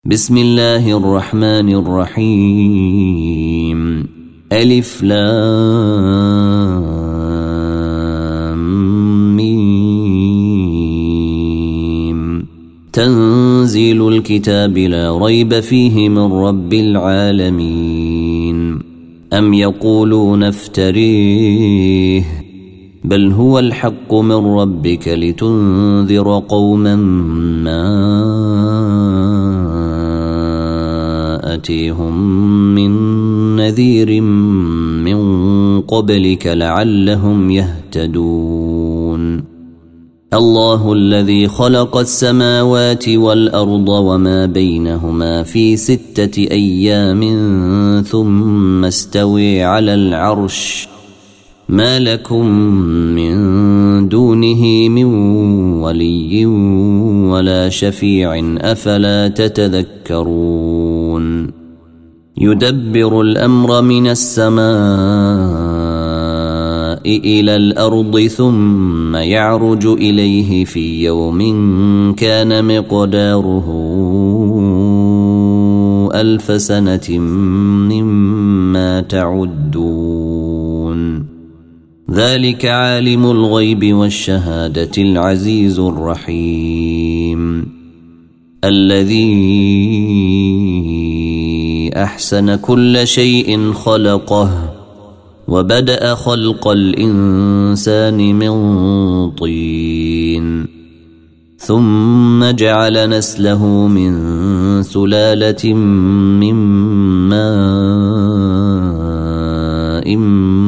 بسم الله الرحمن الرحيم. ألف لام ميم. تنزيل الكتاب لا ريب فيه من رب العالمين. أم يقولون افتريه بل هو الحق من ربك لتنذر قوما ما أتيهم من نذير من قبلك لعلهم يهتدون. الله الذي خلق السماوات والأرض وما بينهما في 6 أيام ثم استوى على العرش ما لكم من دونه من ولي ولا شفيع أفلا تتذكرون. يدبر الأمر من السماء إلى الأرض ثم يعرج إليه في يوم كان مقداره 1000 سنة مما تعدون. ذلك عالم الغيب والشهادة العزيز الرحيم الذي أحسن كل شيء خلقه وبدأ خلق الإنسان من طين ثم جعل نسله من سلالة من ماء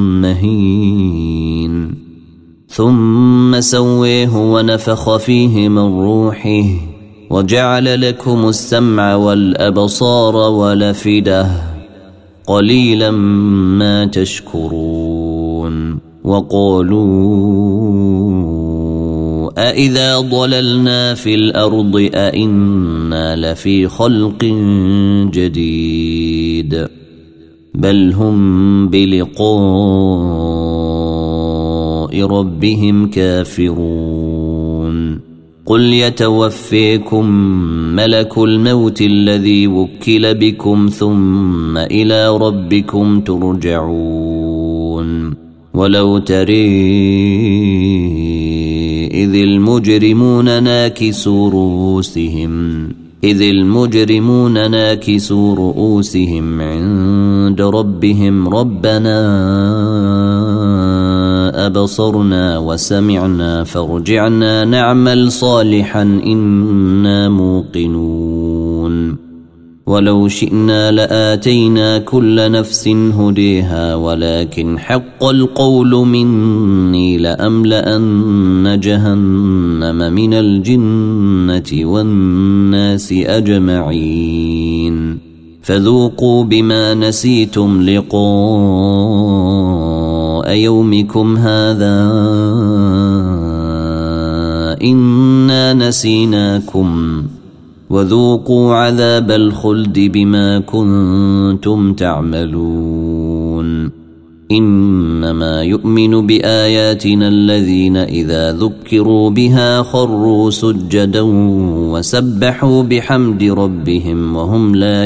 مهين ثم سويه ونفخ فيه من روحه وجعل لكم السمع والأبصار والأفئدة قليلا ما تشكرون. وقالوا أإذا ضللنا في الأرض أإنا لفي خلق جديد بل هم بلقاء ربهم كافرون. قل يتوفيكم ملك الموت الذي وكل بكم ثم إلى ربكم ترجعون. ولو ترى إذ المجرمون ناكسوا رؤوسهم عند ربهم ربنا أبصرنا وسمعنا فارجعنا نعمل صالحا إنا موقنون. ولو شئنا لآتينا كل نفس هديها ولكن حق القول مني لأملأن جهنم من الجنة والناس أجمعين. فذوقوا بما نسيتم لقاء يومكم هذا إنا نسيناكم وذوقوا عذاب الخلد بما كنتم تعملون. إنما يؤمن بآياتنا الذين إذا ذكروا بها خروا سجدا وسبحوا بحمد ربهم وهم لا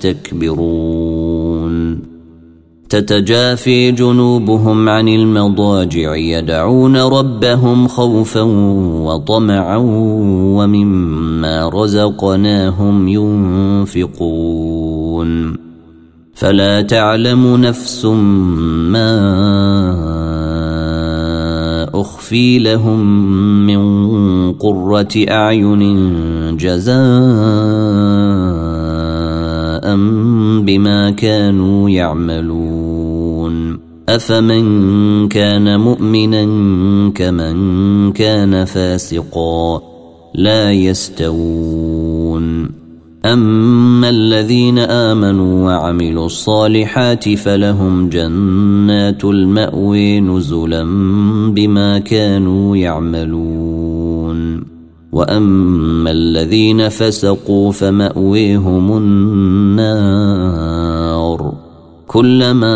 يستكبرون. تتجافي جنوبهم عن المضاجع يدعون ربهم خوفا وطمعا ومما رزقناهم ينفقون. فلا تعلم نفس ما أخفي لهم من قرة أعين جزاء بما كانوا يعملون. أفمن كان مؤمنا كمن كان فاسقا لا يستوون. أما الذين آمنوا وعملوا الصالحات فلهم جنات المأوى نزلا بما كانوا يعملون. وأما الذين فسقوا فمأويهم النار كلما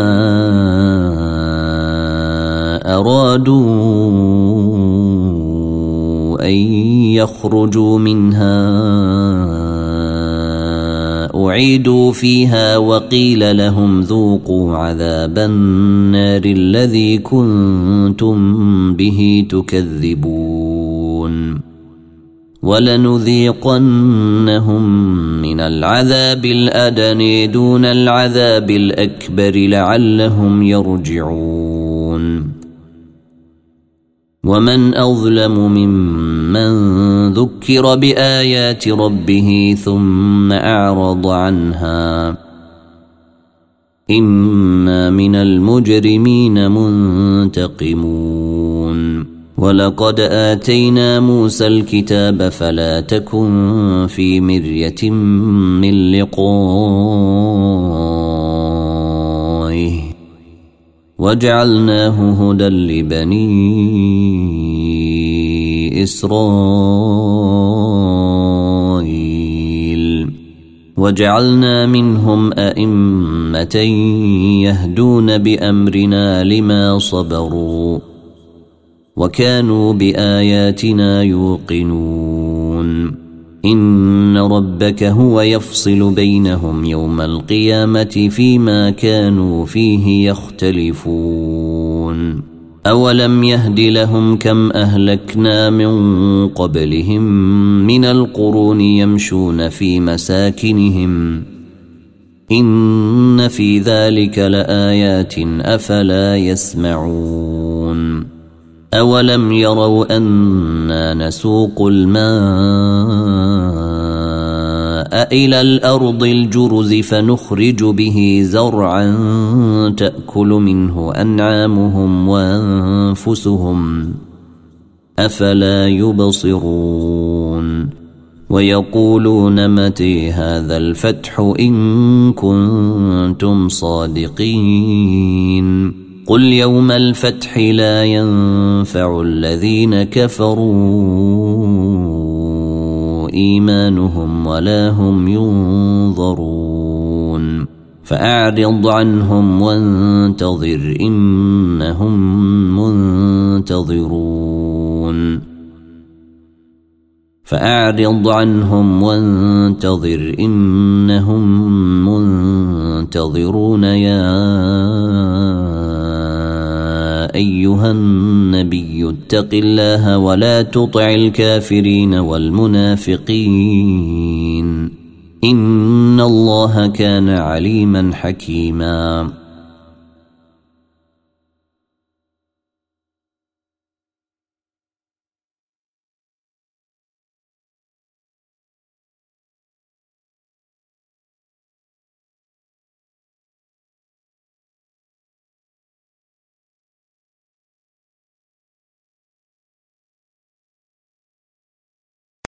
أرادوا أن يخرجوا منها فأعيدوا فيها وقيل لهم ذوقوا عذاب النار الذي كنتم به تكذبون ولنذيقنهم من العذاب الأدنى دون العذاب الأكبر لعلهم يرجعون ومن أظلم ممن ذكر بآيات ربه ثم أعرض عنها إنا من المجرمين منتقمون ولقد آتينا موسى الكتاب فلا تكن في مرية من لقائه وجعلناه هدى لبني إسرائيل وجعلنا منهم أئمة يهدون بأمرنا لما صبروا وكانوا بآياتنا يوقنون إن ربك هو يفصل بينهم يوم القيامة فيما كانوا فيه يختلفون أولم يهد لهم كم أهلكنا من قبلهم من القرون يمشون في مساكنهم إن في ذلك لآيات أفلا يسمعون أولم يروا أنا نسوق الماء إلى الأرض الجرز فنخرج به زرعا تأكل منه أنعامهم وأنفسهم أفلا يبصرون ويقولون متى هذا الفتح إن كنتم صادقين قل يوم الفتح لا ينفع الذين كفروا إيمانهم ولا هم ينظرون فأعرض عنهم وانتظر إنهم منتظرون فأعرض عنهم وانتظر إنهم منتظرون يا أيها النبي اتق الله ولا تطع الكافرين والمنافقين إن الله كان عليما حكيما